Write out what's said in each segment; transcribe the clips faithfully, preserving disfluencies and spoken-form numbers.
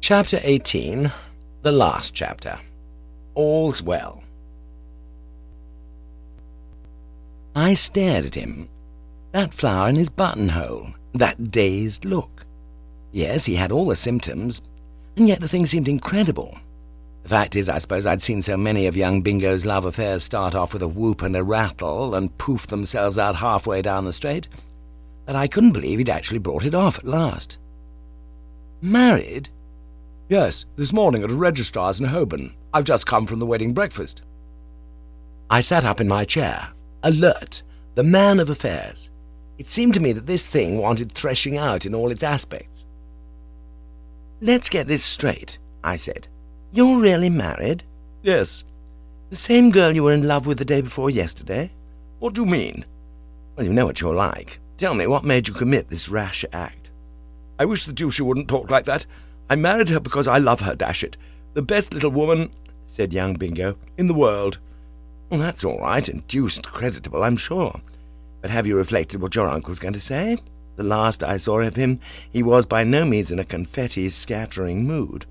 Chapter eighteen, the last chapter. All's well. I stared at him. That flower in his buttonhole, that dazed look. Yes, he had all the symptoms, and yet the thing seemed incredible. The fact is, I suppose I'd seen so many of young Bingo's love affairs start off with a whoop and a rattle and poof themselves out halfway down the straight, that I couldn't believe he'd actually brought it off at last. Married? Yes, this morning at a registrar's in Holborn. I've just come from the wedding breakfast. I sat up in my chair, alert, the man of affairs. It seemed to me that this thing wanted threshing out in all its aspects. "Let's get this straight," I said. "You're really married?" Yes. "The same girl you were in love with the day before yesterday?" What do you mean? Well, you know what you're like. Tell me, what made you commit this rash act? I wish the deuce you wouldn't talk like that. I married her because I love her, dash it. The best little woman, said young Bingo, in the world. Well, that's all right, and deuced creditable, I'm sure. But have you reflected what your uncle's going to say? The last I saw of him, he was by no means in a confetti-scattering mood.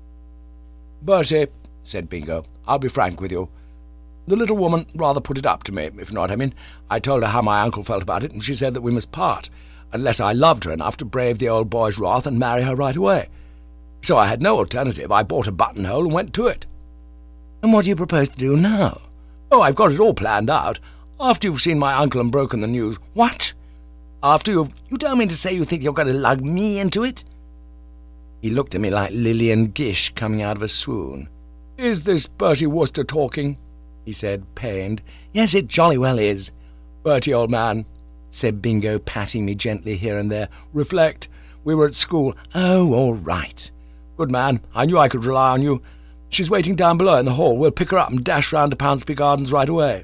Bertie, said Bingo, I'll be frank with you. The little woman rather put it up to me, if you know what I mean. I told her how my uncle felt about it, and she said that we must part, unless I loved her enough to brave the old boy's wrath and marry her right away. So I had no alternative. I bought a buttonhole and went to it. And what do you propose to do now? Oh, I've got it all planned out. After you've seen my uncle and broken the news. What? After you've... You don't mean to say you think you're going to lug me into it? He looked at me like Lillian Gish coming out of a swoon. Is this Bertie Wooster talking? He said, pained. Yes, it jolly well is. Bertie, old man, said Bingo, patting me gently here and there. Reflect. We were at school. Oh, all right. Good man. I knew I could rely on you. She's waiting down below in the hall. We'll pick her up and dash round to Pounceby Gardens right away.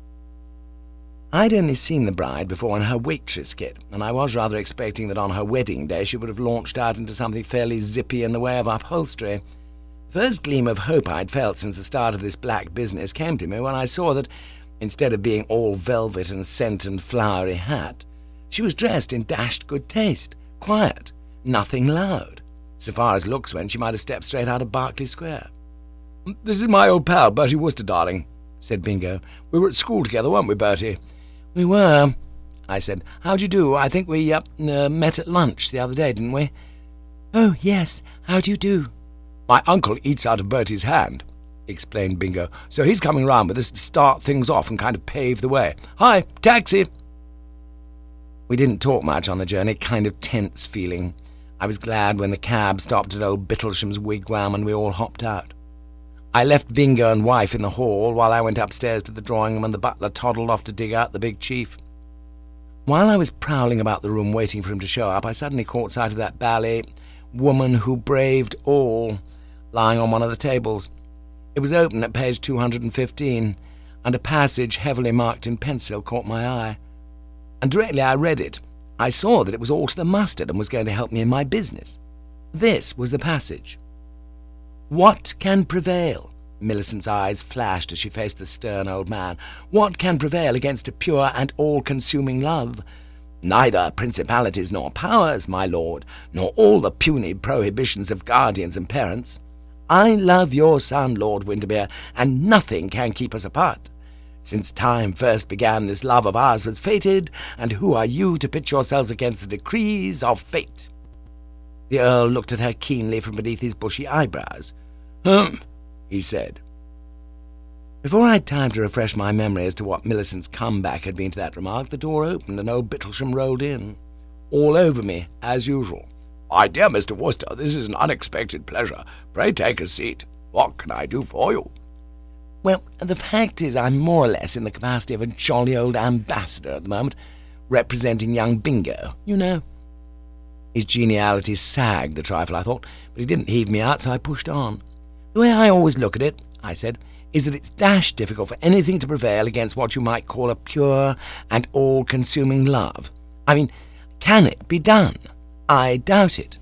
I'd only seen the bride before in her waitress kit, and I was rather expecting that on her wedding day she would have launched out into something fairly zippy in the way of upholstery. The first gleam of hope I'd felt since the start of this black business came to me when I saw that, instead of being all velvet and scent and flowery hat, she was dressed in dashed good taste, quiet, nothing loud. So far as looks went, she might have stepped straight out of Berkeley Square. This is my old pal, Bertie Wooster, darling, said Bingo. We were at school together, weren't we, Bertie? We were, I said. How do you do? I think we uh, uh, met at lunch the other day, didn't we? Oh, yes. How do you do? My uncle eats out of Bertie's hand, explained Bingo, so he's coming round with us to start things off and kind of pave the way. Hi, taxi! We didn't talk much on the journey, kind of tense feeling. I was glad when the cab stopped at old Bittlesham's wigwam and we all hopped out. I left Bingo and wife in the hall while I went upstairs to the drawing-room and the butler toddled off to dig out the big chief. While I was prowling about the room waiting for him to show up, I suddenly caught sight of that bally Woman Who Braved All lying on one of the tables. It was open at page two hundred fifteen, and a passage heavily marked in pencil caught my eye. And directly I read it, I saw that it was all to the mustard and was going to help me in my business. This was the passage. "What can prevail?" Millicent's eyes flashed as she faced the stern old man. "What can prevail against a pure and all-consuming love? Neither principalities nor powers, my lord, nor all the puny prohibitions of guardians and parents. I love your son, Lord Windermere, and nothing can keep us apart. Since time first began, this love of ours was fated, and who are you to pit yourselves against the decrees of fate?" The Earl looked at her keenly from beneath his bushy eyebrows. "Hum," he said. Before I'd time to refresh my memory as to what Millicent's comeback had been to that remark, the door opened and old Bittlesham rolled in, all over me, as usual. "My dear Mister Wooster, this is an unexpected pleasure. Pray take a seat. What can I do for you?" "Well, the fact is I'm more or less in the capacity of a jolly old ambassador at the moment, representing young Bingo, you know." His geniality sagged a trifle, I thought, but he didn't heave me out, so I pushed on. "The way I always look at it," I said, "is that it's dashed difficult for anything to prevail against what you might call a pure and all-consuming love. I mean, can it be done? I doubt it."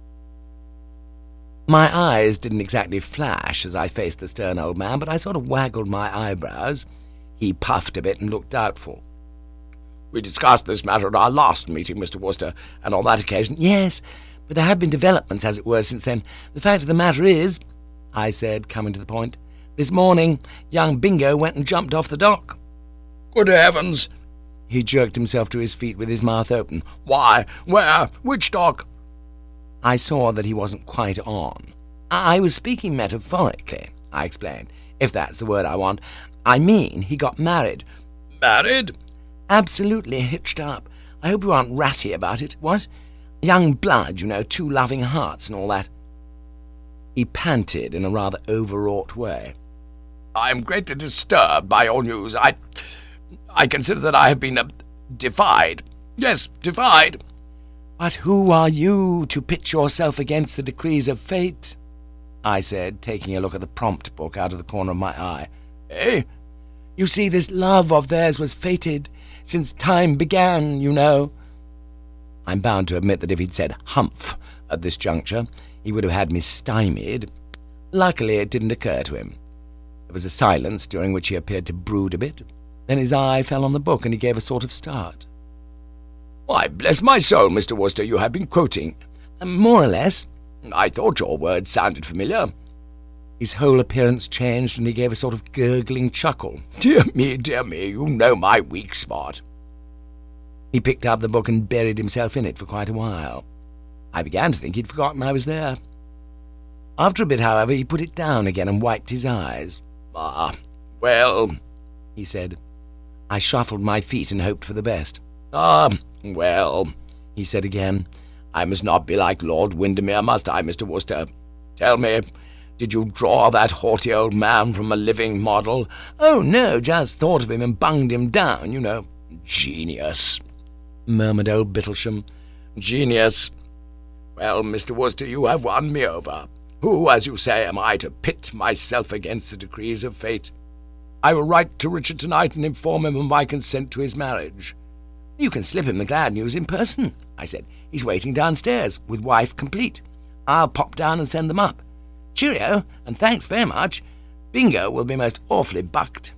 My eyes didn't exactly flash as I faced the stern old man, but I sort of waggled my eyebrows. He puffed a bit and looked doubtful. "We discussed this matter at our last meeting, Mister Wooster, and on that occasion—" "Yes, But there have been developments, as it were, since then. The fact of the matter is, I said, coming to the point, this morning young Bingo went and jumped off the dock. Good heavens! He jerked himself to his feet with his mouth open. Why? Where? Which dock? I saw that he wasn't quite on. I was speaking metaphorically, I explained, if that's the word I want. I mean, he got married. Married? Absolutely hitched up. I hope you aren't ratty about it. What? Young blood, you know, two loving hearts and all that. He panted in a rather overwrought way. I am greatly disturbed by your news. I... I consider that I have been uh, defied. Yes, defied. But who are you to pitch yourself against the decrees of fate? I said, taking a look at the prompt book out of the corner of my eye. Eh? You see, this love of theirs was fated, since time began, you know. I'm bound to admit that if he'd said humph at this juncture, he would have had me stymied. Luckily, it didn't occur to him. There was a silence, during which he appeared to brood a bit. Then his eye fell on the book, and he gave a sort of start. Why, bless my soul, Mister Worcester, you have been quoting. Um, more or less. I thought your words sounded familiar. His whole appearance changed, and he gave a sort of gurgling chuckle. Dear me, dear me, you know my weak spot. He picked up the book and buried himself in it for quite a while. I began to think he'd forgotten I was there. After a bit, however, he put it down again and wiped his eyes. Ah, well, he said. I shuffled my feet and hoped for the best. Ah, well, he said again. I must not be like Lord Windermere, must I, Mister Worcester? Tell me, did you draw that haughty old man from a living model? Oh, no, just thought of him and bunged him down, you know. Genius, murmured old Bittlesham. Genius. Well, Mister Worcester, you have won me over. Who, as you say, am I to pit myself against the decrees of fate? I will write to Richard tonight and inform him of my consent to his marriage. You can slip him the glad news in person, I said. He's waiting downstairs, with wife complete. I'll pop down and send them up. Cheerio, and thanks very much. Bingo will be most awfully bucked.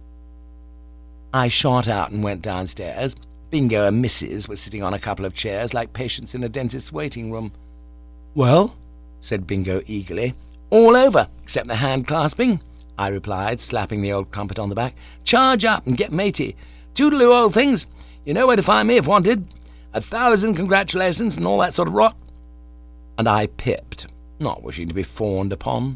I shot out and went downstairs. Bingo and Missus were sitting on a couple of chairs like patients in a dentist's waiting room. Well, said Bingo eagerly. All over, except the hand-clasping, I replied, slapping the old crumpet on the back. Charge up and get matey. Toodaloo, old things. You know where to find me if wanted. A thousand congratulations and all that sort of rot. And I pipped, not wishing to be fawned upon.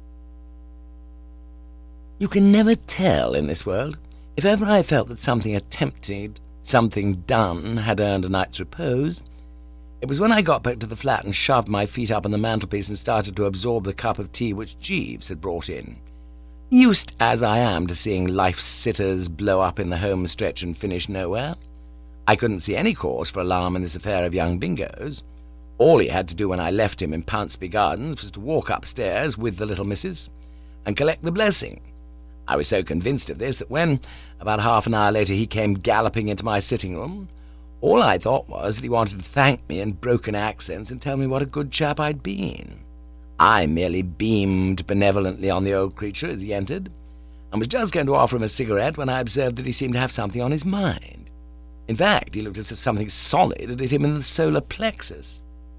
You can never tell in this world. If ever I felt that something attempted, something done, had earned a night's repose, it was when I got back to the flat and shoved my feet up on the mantelpiece and started to absorb the cup of tea which Jeeves had brought in. Used as I am to seeing life-sitters blow up in the home stretch and finish nowhere, I couldn't see any cause for alarm in this affair of young Bingo's. All he had to do when I left him in Pounceby Gardens was to walk upstairs with the little missus and collect the blessing. I was so convinced of this that when, about half an hour later, he came galloping into my sitting-room, all I thought was that he wanted to thank me in broken accents and tell me what a good chap I'd been. I merely beamed benevolently on the old creature as he entered, and was just going to offer him a cigarette when I observed that he seemed to have something on his mind. In fact, he looked as if something solid had hit him in the solar plexus.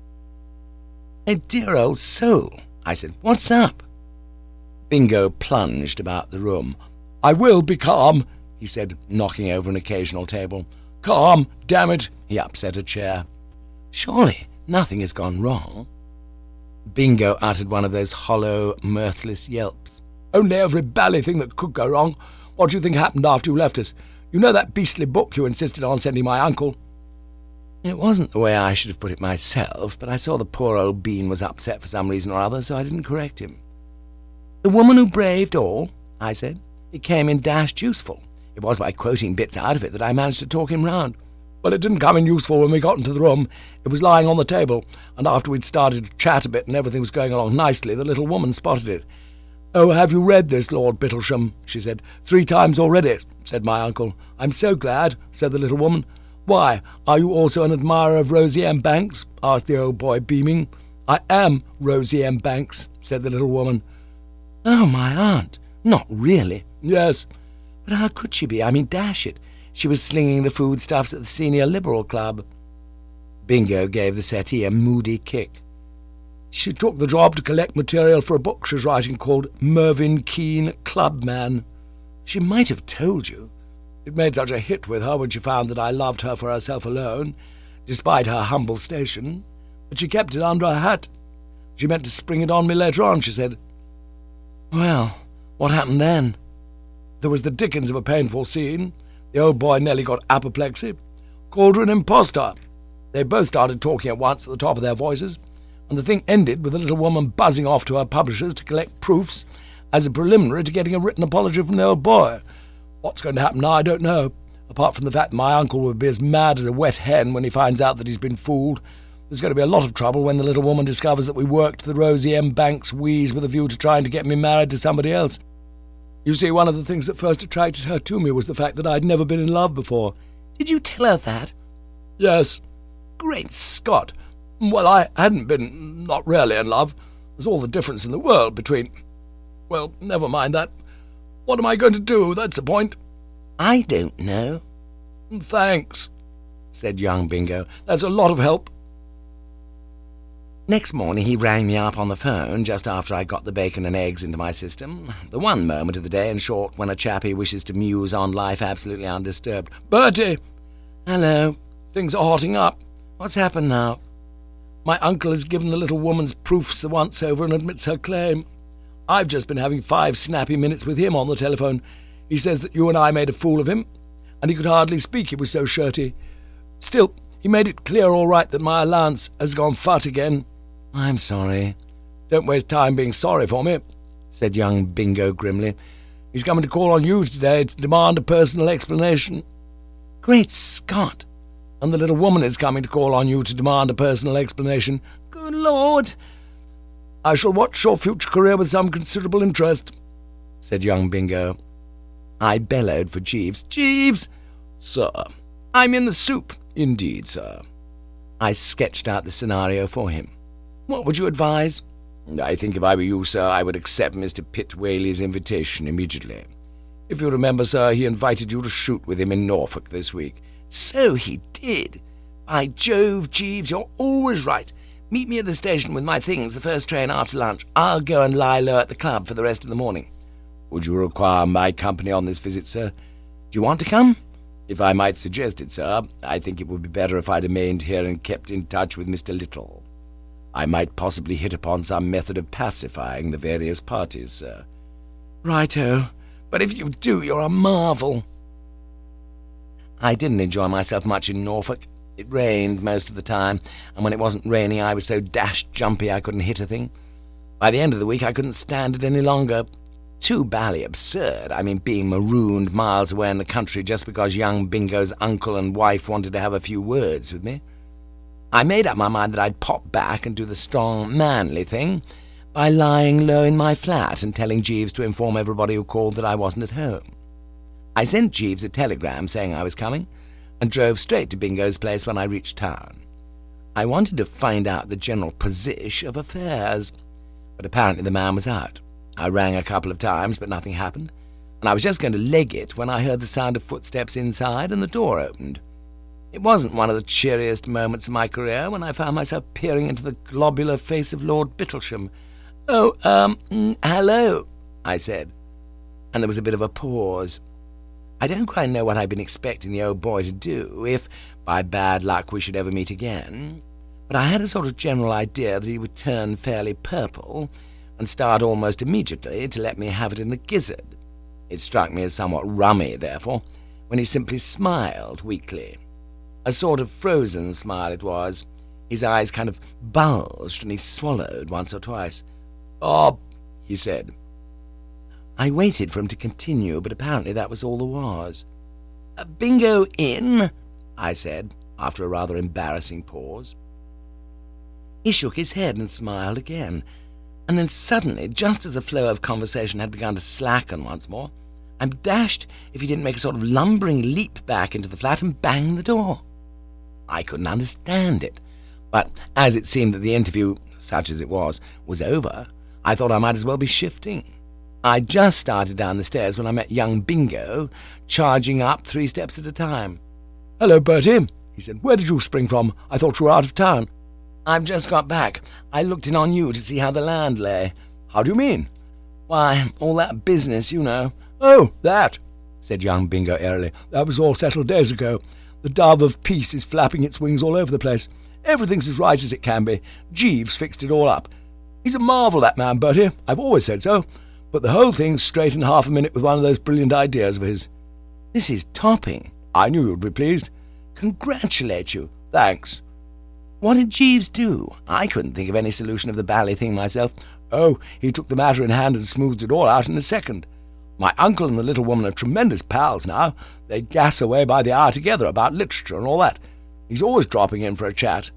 "Hey, dear old soul," I said, "what's up?" Bingo plunged about the room. "I will be calm," he said, knocking over an occasional table. "Calm, damn it!" He upset a chair. "Surely nothing has gone wrong?" Bingo uttered one of those hollow, mirthless yelps. "Only every bally thing that could go wrong. What do you think happened after you left us? You know that beastly book you insisted on sending my uncle?" It wasn't the way I should have put it myself, but I saw the poor old bean was upset for some reason or other, so I didn't correct him. "The Woman Who Braved All," I said. "It came in dashed useful. It was by quoting bits out of it that I managed to talk him round." "Well, it didn't come in useful when we got into the room. It was lying on the table, and after we'd started to chat a bit and everything was going along nicely, the little woman spotted it. 'Oh, have you read this, Lord Bittlesham?' she said. 'Three times already,' said my uncle. 'I'm so glad,' said the little woman. 'Why, are you also an admirer of Rosie M. Banks?' asked the old boy, beaming. 'I am Rosie M. Banks,' said the little woman. "Oh, my aunt! Not really?" "Yes." "But how could she be? I mean, dash it, she was slinging the foodstuffs at the Senior Liberal Club." Bingo gave the settee a moody kick. She took the job to collect material for a book she's writing called Mervyn Keane, Clubman. She might have told you. It made such a hit with her when she found that I loved her for herself alone, despite her humble station, but she kept it under her hat. She meant to spring it on me later on, she said. Well, what happened then? There was the dickens of a painful scene. The old boy nearly got apoplexy. Called her an impostor. They both started talking at once at the top of their voices, and the thing ended with the little woman buzzing off to her publishers to collect proofs as a preliminary to getting a written apology from the old boy. What's going to happen now, I don't know, apart from the fact that my uncle will be as mad as a wet hen when he finds out that he's been fooled. There's going to be a lot of trouble when the little woman discovers that we worked the Rosie M. Banks wheeze with a view to trying to get me married to somebody else. You see, one of the things that first attracted her to me was the fact that I'd never been in love before. Did you tell her that? Yes. Great Scott! Well, I hadn't been, not really in love. There's all the difference in the world between... Well, never mind that. What am I going to do? That's the point. I don't know. Thanks, said young Bingo. That's a lot of help. Next morning he rang me up on the phone just after I got the bacon and eggs into my system. The one moment of the day, in short, when a chappie wishes to muse on life absolutely undisturbed. Bertie! Hello. Things are hotting up. What's happened now? My uncle has given the little woman's proofs the once over and admits her claim. I've just been having five snappy minutes with him on the telephone. He says that you and I made a fool of him, and he could hardly speak, he was so shirty. Still, he made it clear all right that my allowance has gone fut again. I'm sorry. Don't waste time being sorry for me, said young Bingo grimly. He's coming to call on you today to demand a personal explanation. Great Scott! And the little woman is coming to call on you to demand a personal explanation. Good Lord! I shall watch your future career with some considerable interest, said young Bingo. I bellowed for Jeeves. Jeeves! Sir. I'm in the soup. Indeed, sir. I sketched out the scenario for him. What would you advise? I think if I were you, sir, I would accept Mister Pitt Whaley's invitation immediately. If you remember, sir, he invited you to shoot with him in Norfolk this week. So he did. By Jove, Jeeves, you're always right. Meet me at the station with my things the first train after lunch. I'll go and lie low at the club for the rest of the morning. Would you require my company on this visit, sir? Do you want to come? If I might suggest it, sir, I think it would be better if I remained here and kept in touch with Mister Little. I might possibly hit upon some method of pacifying the various parties, sir. Righto. But if you do, you're a marvel. I didn't enjoy myself much in Norfolk. It rained most of the time, and when it wasn't raining I was so dashed jumpy I couldn't hit a thing. By the end of the week I couldn't stand it any longer. Too bally absurd, I mean, being marooned miles away in the country just because young Bingo's uncle and wife wanted to have a few words with me. I made up my mind that I'd pop back and do the strong, manly thing by lying low in my flat and telling Jeeves to inform everybody who called that I wasn't at home. I sent Jeeves a telegram saying I was coming, and drove straight to Bingo's place when I reached town. I wanted to find out the general position of affairs, but apparently the man was out. I rang a couple of times, but nothing happened, and I was just going to leg it when I heard the sound of footsteps inside and the door opened. It wasn't one of the cheeriest moments of my career when I found myself peering into the globular face of Lord Bittlesham. "Oh, um, mm, hello," I said, and there was a bit of a pause. I don't quite know what I'd been expecting the old boy to do, if, by bad luck, we should ever meet again, but I had a sort of general idea that he would turn fairly purple, and start almost immediately to let me have it in the gizzard. It struck me as somewhat rummy, therefore, when he simply smiled weakly. A sort of frozen smile it was. His eyes kind of bulged, and he swallowed once or twice. "Oh," he said. I waited for him to continue, but apparently that was all there was. "Uh, Bingo in?" I said, after a rather embarrassing pause. He shook his head and smiled again, and then suddenly, just as the flow of conversation had begun to slacken once more, I'm dashed if he didn't make a sort of lumbering leap back into the flat and bang the door. I couldn't understand it, but as it seemed that the interview, such as it was, was over, I thought I might as well be shifting. I just started down the stairs when I met young Bingo, charging up three steps at a time. "Hello, Bertie," he said. "Where did you spring from? I thought you were out of town." I've just got back. I looked in on you to see how the land lay." "How do you mean?" "Why, all that business, you know." "Oh, that," said young Bingo airily. "That was all settled days ago. The dove of peace is flapping its wings all over the place. Everything's as right as it can be. Jeeves fixed it all up. He's a marvel, that man, Bertie. I've always said so. But the whole thing's straight in half a minute with one of those brilliant ideas of his." "This is topping." "I knew you'd be pleased." "Congratulate you." "Thanks." "What did Jeeves do? I couldn't think of any solution of the bally thing myself." "Oh, he took the matter in hand and smoothed it all out in a second. My uncle and the little woman are tremendous pals now. They gas away by the hour together about literature and all that. He's always dropping in for a chat."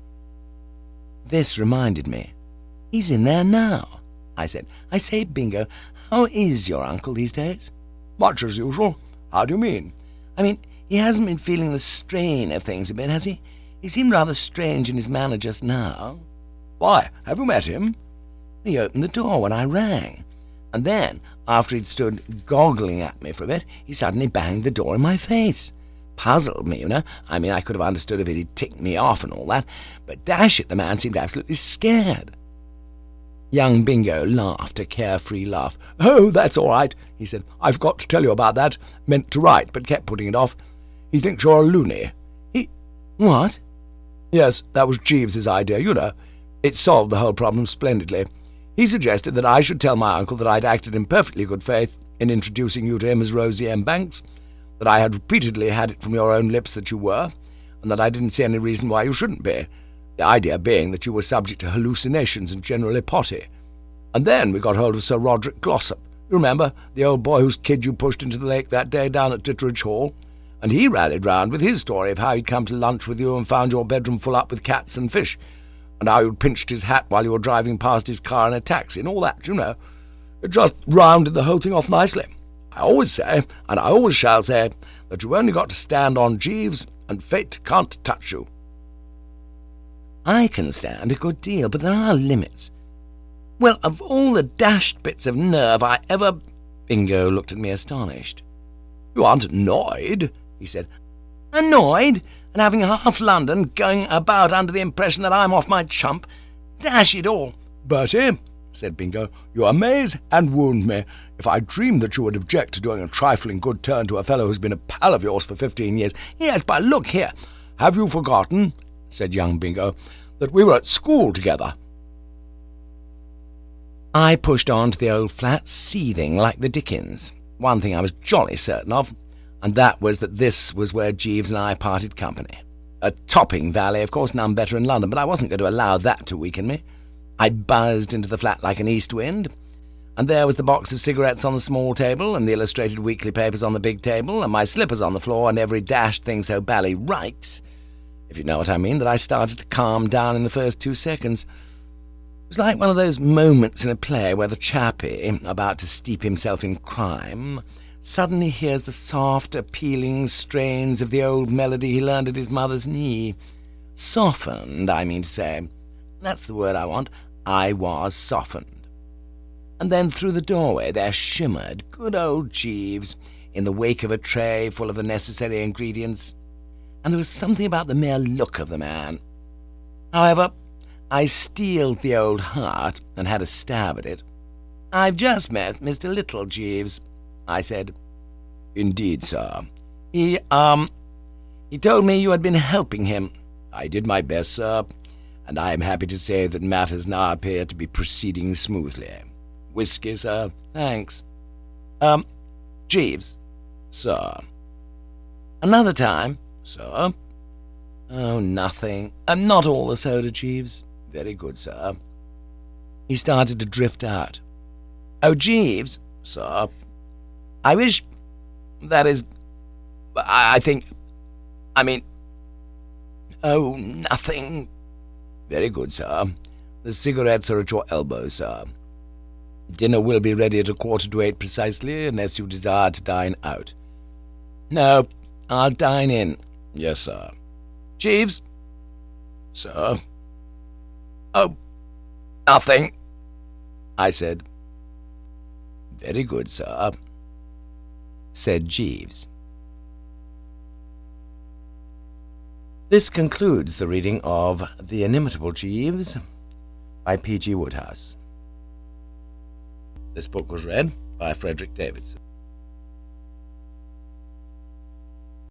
This reminded me. "He's in there now," I said. "I say, Bingo, how is your uncle these days?" "Much as usual." "How do you mean?" "I mean, he hasn't been feeling the strain of things a bit, has he? He seemed rather strange in his manner just now." "Why, have you met him?" "He opened the door when I rang, and then, after he'd stood goggling at me for a bit, he suddenly banged the door in my face. Puzzled me, you know. I mean, I could have understood if he'd ticked me off and all that, but dash it, the man seemed absolutely scared." Young Bingo laughed a carefree laugh. "Oh, that's all right," he said. "I've got to tell you about that. Meant to write, but kept putting it off. He thinks you're a loony." "He... what?" "Yes, that was Jeeves's idea, you know. It solved the whole problem splendidly. He suggested that I should tell my uncle that I'd acted in perfectly good faith in introducing you to him as Rosie M. Banks, that I had repeatedly had it from your own lips that you were, and that I didn't see any reason why you shouldn't be, the idea being that you were subject to hallucinations and generally potty. And then we got hold of Sir Roderick Glossop. You remember, the old boy whose kid you pushed into the lake that day down at Ditteridge Hall? And he rallied round with his story of how he'd come to lunch with you and found your bedroom full up with cats and fish, and how you'd pinched his hat while you were driving past his car in a taxi, and all that, you know. It just rounded the whole thing off nicely. I always say, and I always shall say, that you've only got to stand on Jeeves, and fate can't touch you." "I can stand a good deal, but there are limits." "Well, of all the dashed bits of nerve I ever—" Bingo looked at me astonished. "You aren't annoyed?" he said. "Annoyed? And having half London going about under the impression that I'm off my chump? Dash it all!" "Bertie," said Bingo, "you amaze and wound me. If I dreamed that you would object to doing a trifling good turn to a fellow who's been a pal of yours for fifteen years—" "Yes, but look here—" "Have you forgotten," said young Bingo, "that we were at school together?" I pushed on to the old flat, seething like the Dickens. One thing I was jolly certain of, and that was that this was where Jeeves and I parted company. A topping valley, of course, none better in London, but I wasn't going to allow that to weaken me. I buzzed into the flat like an east wind, and there was the box of cigarettes on the small table, and the illustrated weekly papers on the big table, and my slippers on the floor, and every dashed thing so bally right, if you know what I mean, that I started to calm down in the first two seconds. It was like one of those moments in a play where the chappie, about to steep himself in crime, suddenly hears the soft, appealing strains of the old melody he learned at his mother's knee. Softened, I mean to say. That's the word I want. I was softened. And then through the doorway there shimmered good old Jeeves, in the wake of a tray full of the necessary ingredients, and there was something about the mere look of the man. However, I steeled the old heart and had a stab at it. "I've just met Mister Little, Jeeves," I said. "Indeed, sir." He, um, he told me you had been helping him." "I did my best, sir, and I am happy to say that matters now appear to be proceeding smoothly. Whisky, sir?" "Thanks. Um, Jeeves." "Sir." "Another time?" "Sir." "Oh, nothing. Um, not all the soda, Jeeves." "Very good, sir." He started to drift out. "Oh, Jeeves." "Sir." "I wish... that is... I, I think... I mean... oh, nothing." "Very good, sir. The cigarettes are at your elbow, sir. Dinner will be ready at a quarter to eight precisely, unless you desire to dine out." "No, I'll dine in." "Yes, sir." "Jeeves." "Sir." "Oh, nothing," I said. "Very good, sir," said Jeeves. This concludes the reading of The Inimitable Jeeves by P G Wodehouse. This book was read by Frederick Davidson.